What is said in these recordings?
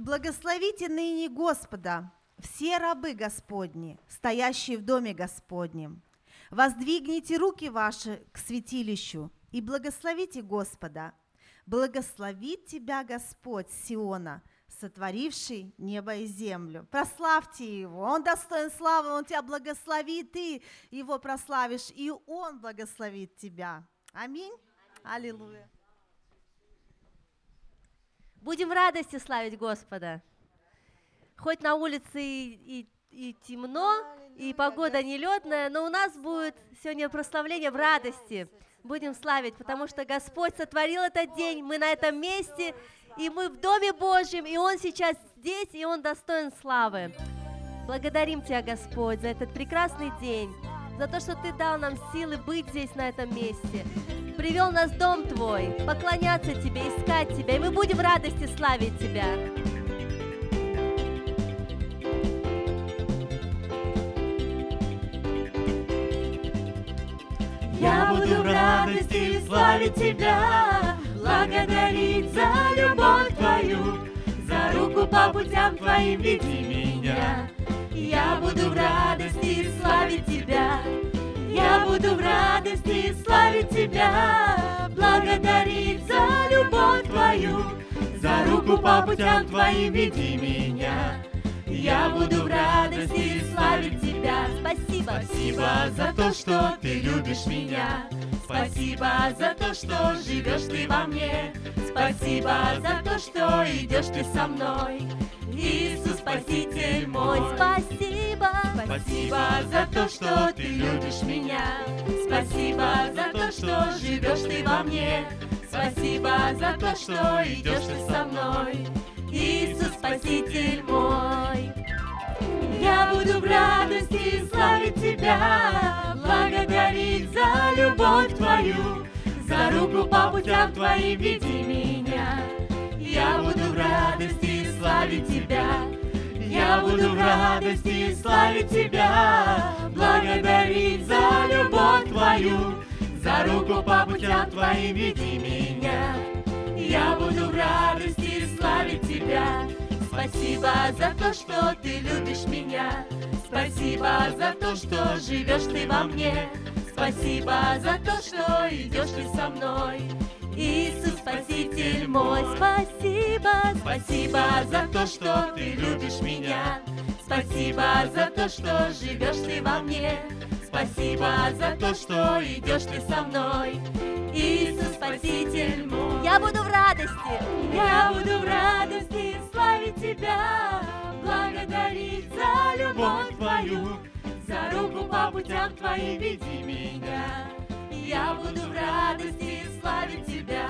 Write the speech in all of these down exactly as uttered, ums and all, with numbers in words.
Благословите ныне Господа, все рабы Господни, стоящие в доме Господнем. Воздвигните руки ваши к святилищу и благословите Господа. Благословит тебя Господь Сиона, сотворивший небо и землю. Прославьте Его, Он достоин славы, Он тебя благословит, ты Его прославишь, и Он благословит тебя. Аминь. Аллилуйя. Будем в радости славить Господа. Хоть на улице и, и, и темно, и погода нелетная, но у нас будет сегодня прославление в радости. Будем славить, потому что Господь сотворил этот день, мы на этом месте, и мы в Доме Божьем, и Он сейчас здесь, и Он достоин славы. Благодарим Тебя, Господь, за этот прекрасный день, за то, что Ты дал нам силы быть здесь, на этом месте. Привел нас в Дом Твой, поклоняться Тебе, искать Тебя, и мы будем в радости славить Тебя. Я буду в радости славить Тебя, благодарить за любовь Твою, за руку по путям Твоим веди меня. Я буду в радости славить Тебя, я буду в радости славить Тебя, благодарить за любовь Твою, за руку по путям Твоим веди меня. Я буду в радости славить Тебя. Спасибо. Спасибо за то, что Ты любишь меня. Спасибо за то, что живешь Ты во мне. Спасибо за то, что идешь Ты со мной. Иисус, Спаситель мой. Спасибо. Спасибо за то, что Ты любишь меня. Спасибо за то, что живешь Ты во мне. Спасибо за то, что идешь Ты со мной. Иисус, Спаситель мой. Я буду в радости славить Тебя, благодарить за любовь Твою, за руку по путям Твоим веди меня. Я буду в радости славить Тебя, я буду в радости славить Тебя, благодарить за любовь Твою, за руку по путям Твоим веди меня. Я буду в радости славить Тебя. Спасибо за то, что Ты любишь меня. Спасибо за то, что живешь Ты во мне. Спасибо за то, что идешь Ты со мной. Иисус, Спаситель мой. Спасибо. Спасибо за то, что Ты любишь меня. Спасибо за то, что живешь Ты во мне. Спасибо за то, что идешь Ты со мной. Иисус, Спаситель мой. Я буду в радости. Я буду в радости славить Тебя, благодарить за любовь Твою, за руку по путям Твоим веди меня. Я буду в радости славить Тебя,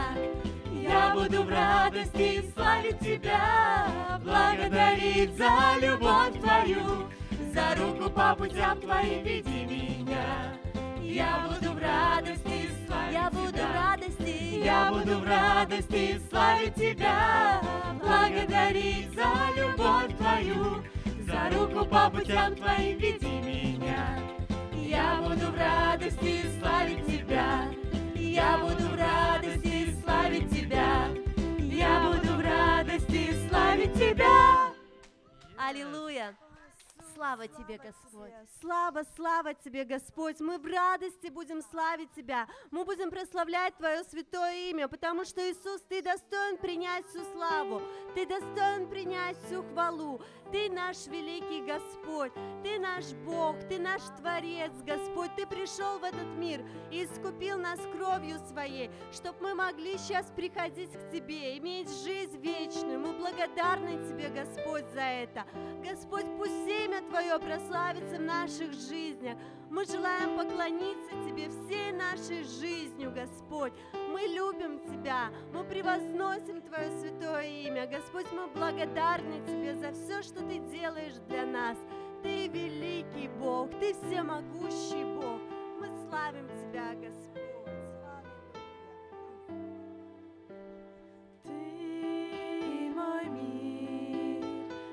я буду в радости славить Тебя, благодарить за любовь Твою, за руку по путям Твоим веди меня. Я буду в радости славить Я буду в радости. Я буду в радости славить Тебя, благодарить за любовь Твою, за руку по путям Твоим веди меня. Я буду в радости славить Тебя, я буду в радости славить Тебя, я буду в радости славить Тебя. Аллилуйя. Слава Тебе, Господь. Слава, слава Тебе, Господь. Мы в радости будем славить Тебя. Мы будем прославлять Твое святое имя, потому что, Иисус, Ты достоин принять всю славу. Ты достоин принять всю хвалу. Ты наш великий Господь. Ты наш Бог. Ты наш Творец, Господь. Ты пришел в этот мир и искупил нас кровью Своей, чтобы мы могли сейчас приходить к Тебе, иметь жизнь вечную. Мы благодарны Тебе, Господь, за это. Господь, пусть имя Твое прославится в наших жизнях. Мы желаем поклониться Тебе всей нашей жизнью, Господь. Мы любим Тебя, мы превозносим Твое святое имя. Господь, мы благодарны Тебе за все, что Ты делаешь для нас. Ты великий Бог, Ты всемогущий Бог. Мы славим Тебя, Господь. Ты мой мир,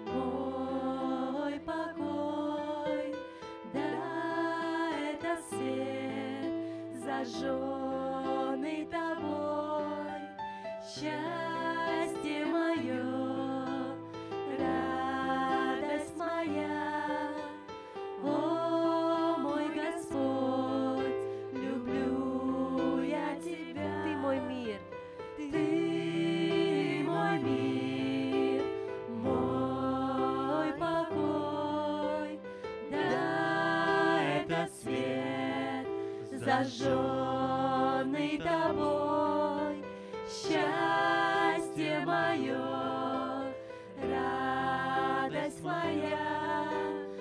мой покой, да, это свет, зажженный Тобой, счастье мое, зажженный тобой, счастье мое, радость моя.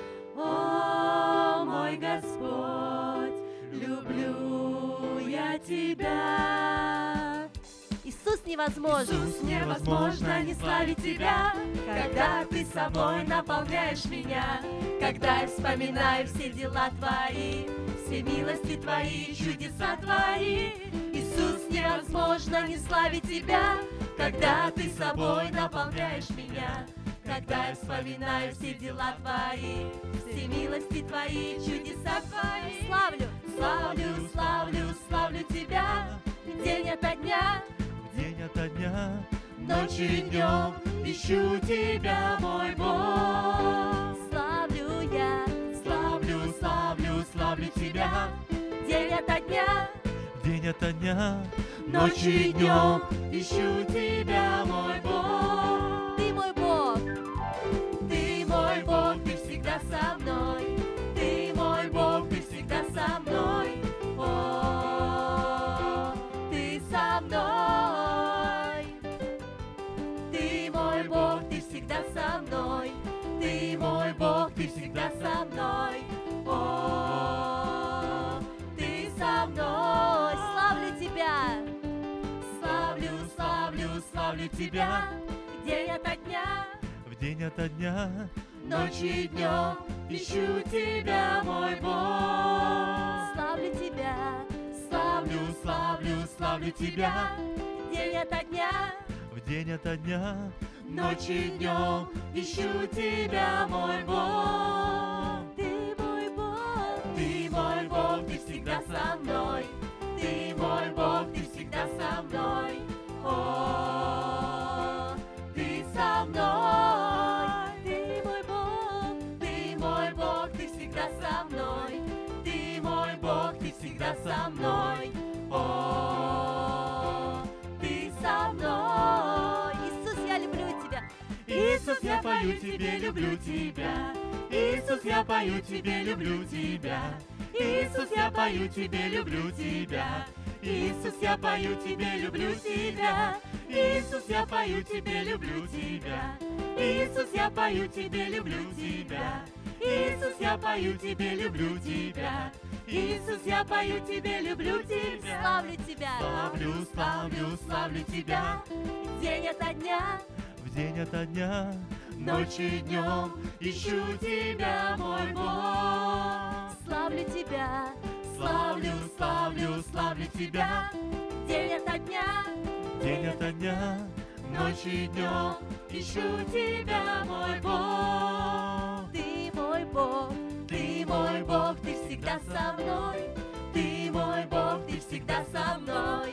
О, мой Господь, люблю я Тебя. Иисус невозможен. Иисус, невозможно не славить Тебя, когда Ты собой наполняешь меня, когда я вспоминаю все дела Твои, все милости Твои, чудеса Твои. Иисус, невозможно не славить Тебя, когда Ты собой наполняешь меня, когда я вспоминаю все дела Твои, все милости Твои, чудеса Твои. Славлю, Славлю, славлю, славлю Тебя, день ото дня, День ото дня, ночью и днем ищу Тебя, мой Бог. славлю я, Славлю, славлю, славлю Тебя, день ото дня, день ото дня, ночью и днем ищу Тебя, мой Бог. Ты мой Бог, Ты мой Бог, Ты всегда со мной, Ты мой Бог, Ты всегда со мной. О, Ты со мной. Ты мой Бог, Ты всегда со мной, Ты мой Бог, Ты всегда со мной. О, Ты со мной. славлю Тебя, Славлю, славлю, славлю Тебя, день ото дня, в день ото дня, ночью и днем ищу Тебя, мой Бог. славлю Тебя, Славлю, славлю, славлю Тебя, день ото дня, в день ото дня, ночью и днем ищу Тебя, мой Бог. Ты мой Бог, Ты мой Бог, Ты всегда со мной, Ты мой Бог, Ты всегда со мной. О, Ты со мной. Ты мой Бог, Ты мой Бог, Ты всегда со мной, Ты мой Бог, Ты всегда со мной. О, Ты со мной. Иисус, я люблю Тебя, Иисус, я пою Тебе, люблю Тебя. Иисус, я пою Тебе, люблю Тебя. Иисус, я пою Тебе, люблю Тебя. Иисус, я пою Тебе, люблю Тебя. Иисус, я пою Тебе, люблю Тебя. Иисус, я пою Тебе, люблю Тебя. Иисус, я пою Тебе, люблю Тебя. Иисус, я пою Тебе, люблю Тебя. славлю Тебя, Славлю, славлю, славлю Тебя, день ото дня, в день ото дня, ночью и днем ищу Тебя, мой Бог. славлю Тебя, Славлю, славлю, славлю Тебя, день ото дня, день ото дня, ночью и днем ищу Тебя, мой Бог. Ты мой Бог, Ты мой Бог, Ты всегда со мной, Ты мой Бог, Ты всегда со мной.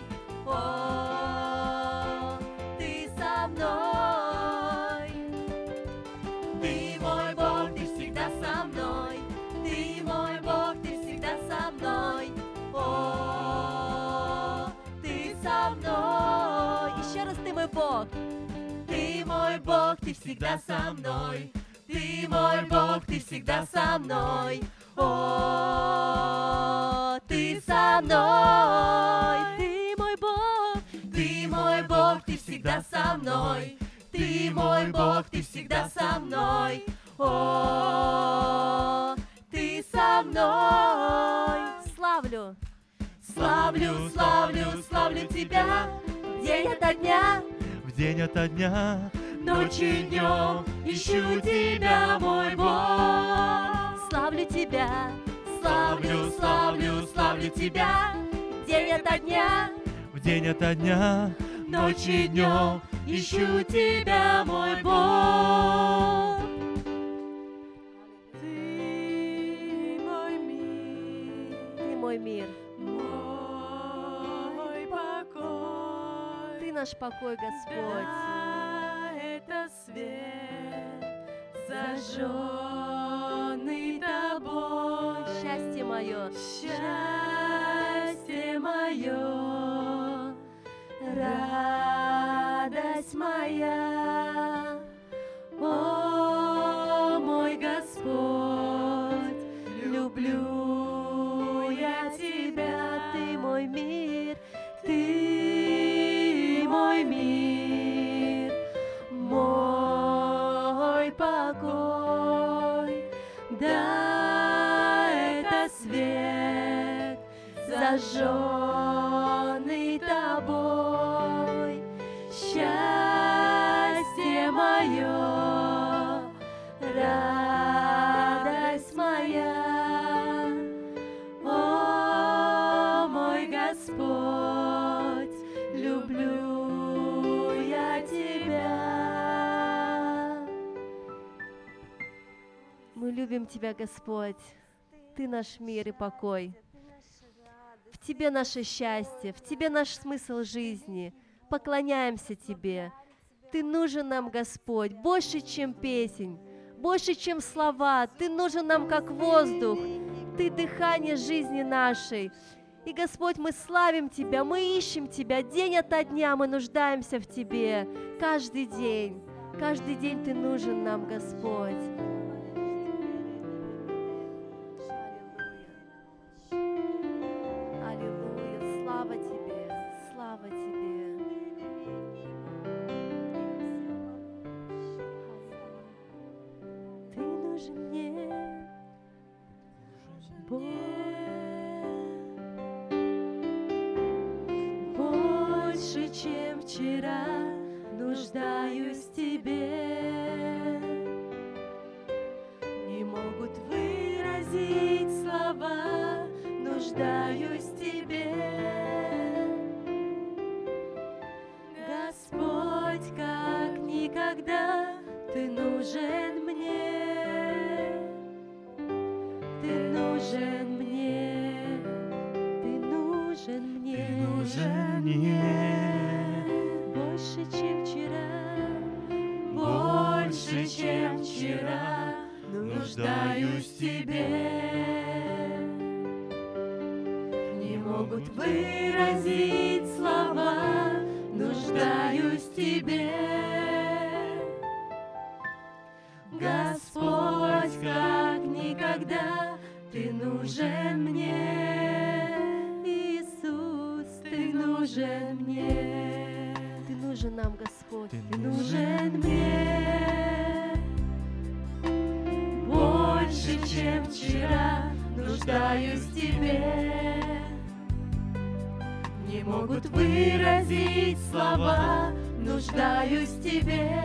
О, Ты со мной. Ты мой Бог, Ты всегда со мной, Ты мой Бог, Ты всегда со мной. О, Ты со мной. еще раз Ты мой Бог, Ты мой Бог, Ты всегда со мной, Ты мой Бог, Ты всегда со мной. О, Ты со мной. Ты мой Бог, Ты мой Бог, Ты всегда со мной, Ты мой Бог, Ты всегда со мной. О, Ты со мной. славлю, Славлю, славлю, славлю Тебя, день ото дня, в день ото дня, ночью и днем ищу Тебя, мой Бог. славлю Тебя, Славлю, славлю, славлю Тебя, день ото дня, в день ото дня, ночью и днем ищу Тебя, мой Бог. Ты мой мир, Ты мой мир, мой покой. Ты наш покой, Господь. Да, это свет, зажженный Тобой. Счастье мое, Счастье мое, радость моя. О, мой Господь, люблю я Тебя, покой. Да, это свет, зажженный тобой. Счастье мое, радость моя. О, мой Господь, люблю я Тебя. Мы любим Тебя, Господь. Ты наш мир и покой. В Тебе наше счастье, в Тебе наш смысл жизни. Поклоняемся Тебе. Ты нужен нам, Господь, больше, чем песнь, больше, чем слова. Ты нужен нам, как воздух. Ты дыхание жизни нашей. И, Господь, мы славим Тебя, мы ищем Тебя. День ото дня мы нуждаемся в Тебе. Каждый день, каждый день Ты нужен нам, Господь. Аллилуйя. Слава Тебе, слава Тебе. Ты нужен мне, больше, чем вчера, нуждаюсь в Тебе. Не могут выразить слова, нуждаюсь в Тебе. Господь, как никогда, Ты нужен мне. Ты нужен мне, Ты нужен мне, Ты нужен мне. больше, чем вчера, больше, чем вчера, нуждаюсь в Тебе. Не могут выразить слова, нуждаюсь в Тебе. Господь, как никогда, Ты нужен мне. Иисус, Ты нужен мне. Ты нужен нам, Господь. Ты Ты нужен мне. Больше, чем вчера, нуждаюсь в Тебе. Не могут выразить слова, нуждаюсь в Тебе.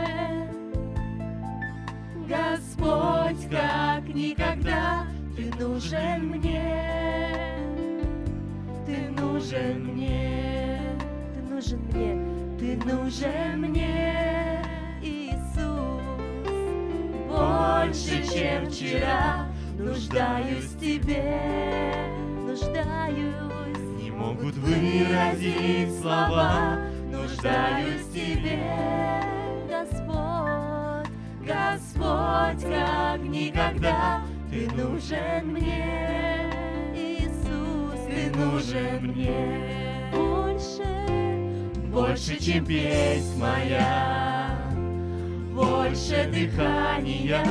Господь, как никогда, Ты нужен мне. Ты нужен мне. Ты нужен мне. Ты нужен мне, Иисус. Больше, чем вчера, нуждаюсь в Тебе. Нуждаюсь. Не могут выразить слова, нуждаюсь в Тебе. Господь, Господь, как никогда, Ты нужен мне. Иисус, Ты нужен мне. Больше, больше, чем песнь моя, больше дыхания,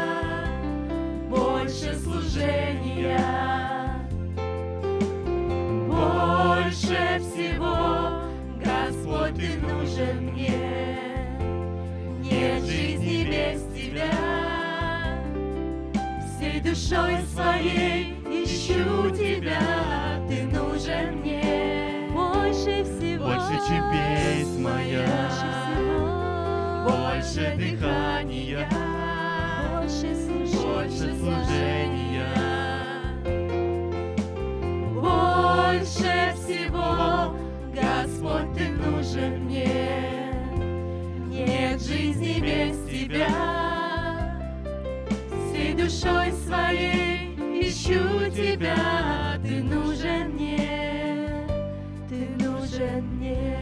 больше служения, больше всего, Господь, Ты нужен мне. Нет жизни без Тебя. Всей душой своей ищу Тебя, Ты нужен мне. Больше всего, больше, чем песнь моя, больше дыхания, больше служения, больше служения, больше всего, Господь, Ты нужен мне. Нет жизни без Тебя. Всей душой своей ищу Тебя, Ты нужен мне. Ты нужен мне.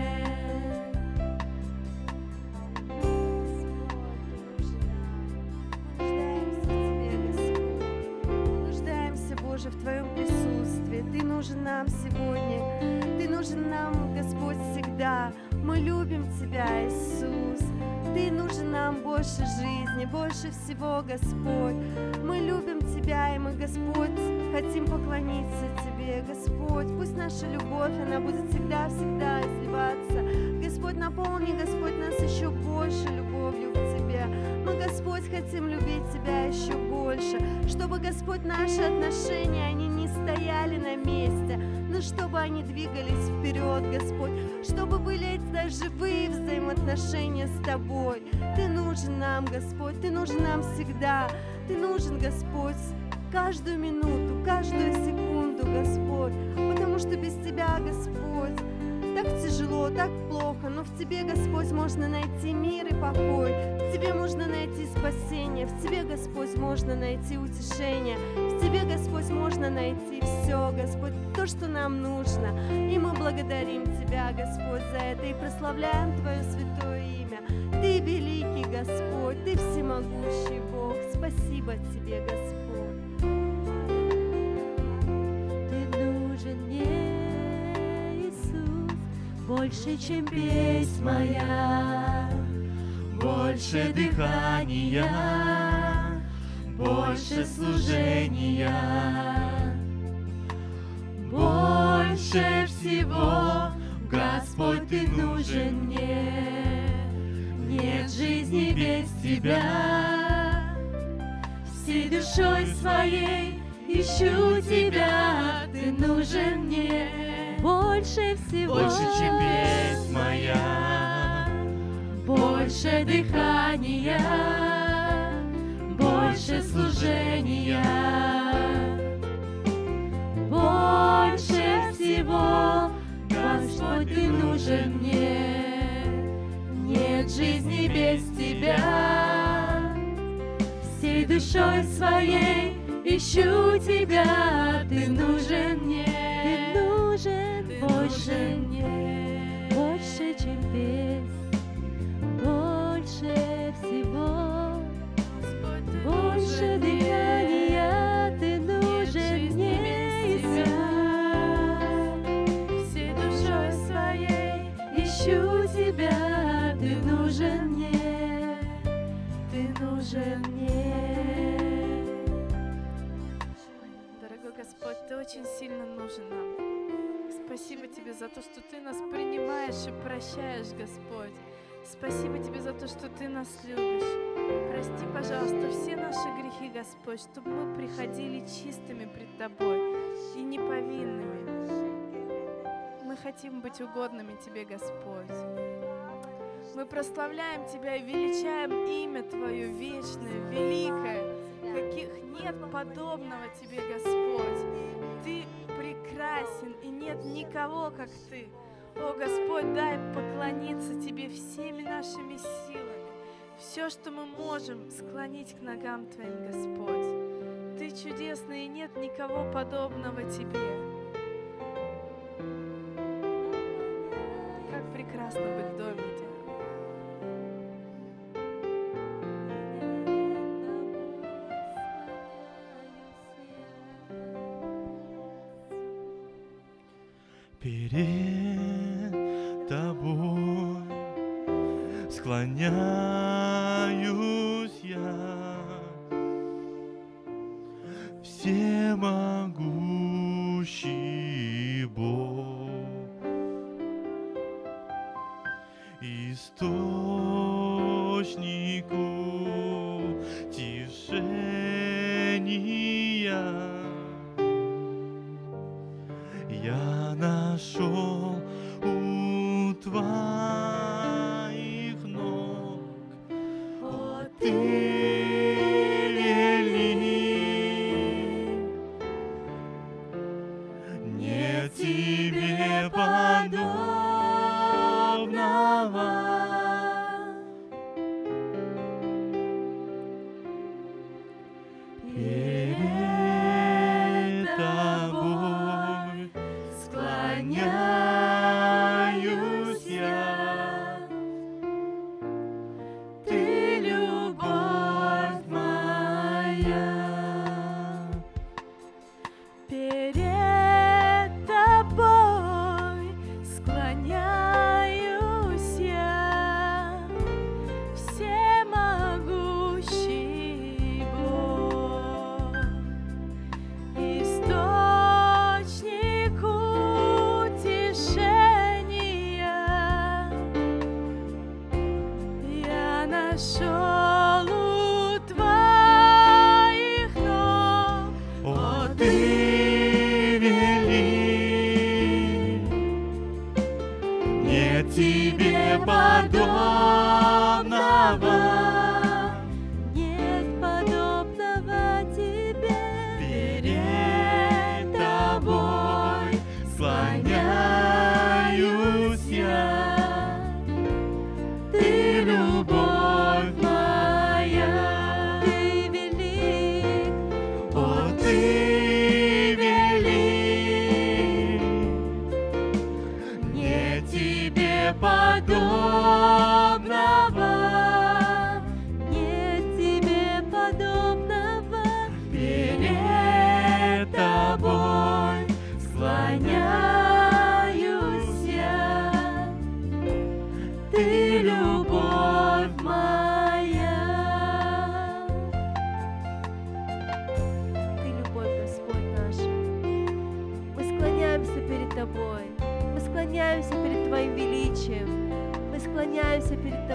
Нуждаемся, Боже, в Твоем присутствии. Ты нужен нам сегодня. Ты нужен нам, Господь, всегда. Мы любим Тебя, Иисус. Ты нужен нам больше жизни, больше всего, Господь. Мы любим Тебя, и мы, Господь, хотим поклониться Тебе, Господь. Пусть наша любовь, она будет всегда-всегда изливаться. Господь, наполни, Господь, нас еще больше любовью к Тебе. Мы, Господь, Господь, хотим любить Тебя еще больше, чтобы, Господь, наши отношения, они не стояли на месте, но чтобы они двигались вперед, Господь, чтобы были эти живые взаимоотношения с Тобой. Ты нужен нам, Господь, Ты нужен нам всегда, Ты нужен, Господь, каждую минуту, каждую секунду, Господь, потому что без Тебя, Господь, так тяжело, так плохо, но в Тебе, Господь, можно найти мир и покой, в Тебе можно найти спасение, в Тебе, Господь, можно найти утешение, в Тебе, Господь, можно найти все, Господь, то, что нам нужно. И мы благодарим Тебя, Господь, за это и прославляем Твое святое имя. Ты великий, Господь, Ты всемогущий Бог. Спасибо Тебе, Господь. Ты нужен мне, Иисус, больше, чем песнь моя, больше дыхания, больше служения, больше всего, Господь, Ты нужен мне. Нет жизни без Тебя, всей душой своей ищу Тебя, Ты нужен мне. больше всего, Больше, чем песнь моя, больше дыхания, больше служения, больше всего, Господь, Ты нужен мне. Нет жизни без Тебя, всей душой своей ищу Тебя, Ты нужен мне. Ты нужен больше мне, больше, чем песнь, больше всего, больше дыхания, Ты нужен мне, Иисус. Всей душой своей ищу Тебя, Ты нужен мне, Ты нужен мне. Дорогой Господь, Ты очень сильно нужен нам. Спасибо Тебе за то, что Ты нас принимаешь и прощаешь, Господь. Спасибо Тебе за то, что Ты нас любишь. Прости, пожалуйста, все наши грехи, Господь, чтобы мы приходили чистыми пред Тобой и неповинными. Мы хотим быть угодными Тебе, Господь. Мы прославляем Тебя и величаем имя Твое вечное, великое, каких нет подобного Тебе, Господь. Ты прекрасен, и нет никого, как Ты. О, Господь, дай поклониться Тебе всеми нашими силами. Все, что мы можем, склонить к ногам Твоим, Господь. Ты чудесный, и нет никого подобного Тебе. Как прекрасно быть в доме Твоем. перед Тобой склоняюсь я, всемогущий Бог, источнику тишения. Я нашел у Твоих ног, о, Ты велик, нет Тебе подобного. Перед Тобой склоняюсь я, Ты любовь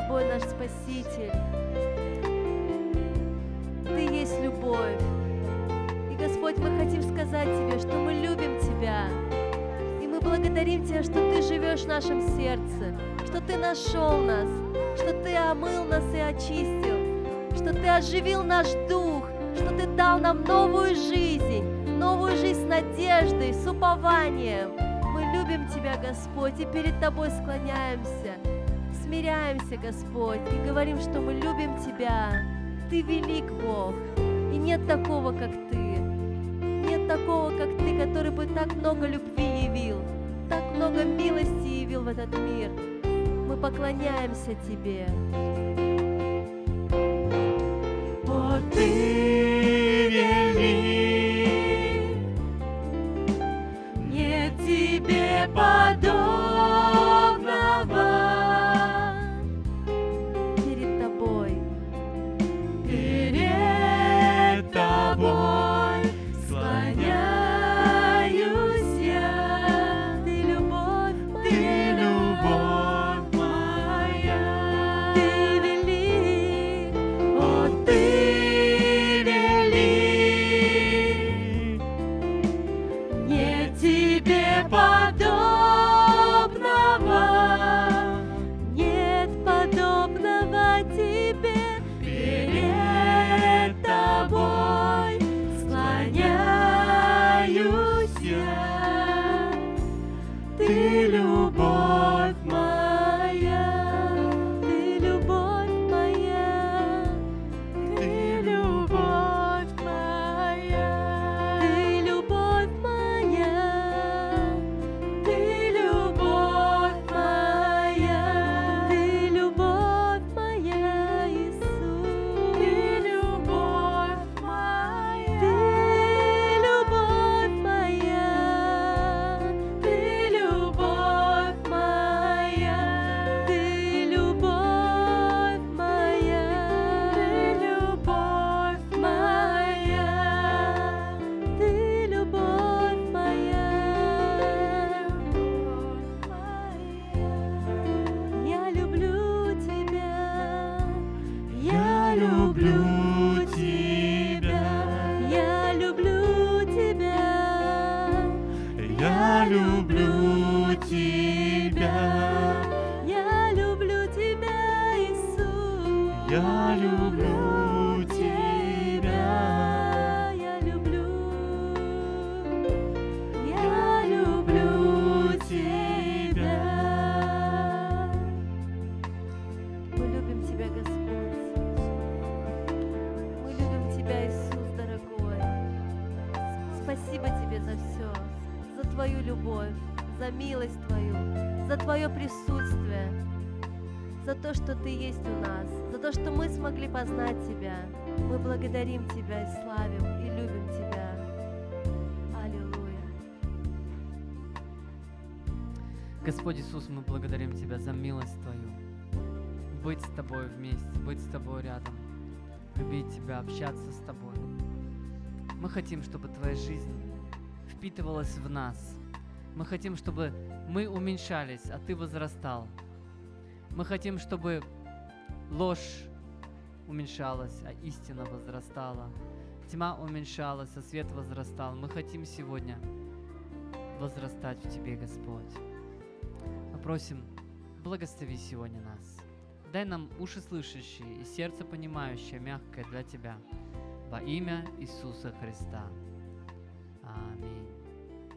Тобой наш Спаситель. Ты есть любовь. И, Господь, мы хотим сказать Тебе, что мы любим Тебя. И мы благодарим Тебя, что Ты живешь в нашем сердце, что Ты нашел нас, что Ты омыл нас и очистил, что Ты оживил наш дух, что Ты дал нам новую жизнь, новую жизнь с надеждой, с упованием. Мы любим Тебя, Господь, и перед Тобой склоняемся, смиряемся, Господь, и говорим, что мы любим Тебя. Ты велик, Бог, и нет такого, как Ты. Нет такого, как Ты, который бы так много любви явил, так много милости явил в этот мир. Мы поклоняемся Тебе. О, Ты велик, нет Тебе подобного. Перед Тобой, Перед Тобой склоняюсь я. Ты любовь Ты моя, любовь моя. Ты велик, О, Ты велик, нет Тебе подобного. нет подобного Тебе. Перед Тобой склоняюсь я. Ты любовь моя. Ты любовь моя, Ты любовь моя. Ты любовь моя, Ты любовь моя. Ты любовь моя, Иисус. Ты любовь моя. Ты любовь моя, Ты любовь моя. Ты любовь моя, Ты любовь моя. Ты любовь моя. Я люблю Тебя, Я люблю Тебя. я люблю Тебя, Я люблю Тебя. я люблю Тебя, Иисус. Я люблю Тебя. Я люблю, Я люблю Тебя. Мы любим Тебя, Господь. Мы любим Тебя, Иисус, дорогой. Спасибо Тебе за все, за Твою любовь, за милость Твою, за Твое присутствие, за то, что Ты есть у нас, за то, что мы смогли познать Тебя. Мы благодарим Тебя и славим, и любим Тебя. Аллилуйя. Господь Иисус, мы благодарим Тебя за милость Твою. Быть с Тобой вместе, быть с Тобой рядом, любить Тебя, общаться с Тобой. Мы хотим, чтобы Твоя жизнь впитывалась в нас. Мы хотим, чтобы мы уменьшались, а Ты возрастал. Мы хотим, чтобы ложь уменьшалась, а истина возрастала. Тьма уменьшалась, а свет возрастал. Мы хотим сегодня возрастать в Тебе, Господь. Мы просим, благослови сегодня нас. Дай нам уши слышащие и сердце понимающее, мягкое для Тебя. Во имя Иисуса Христа.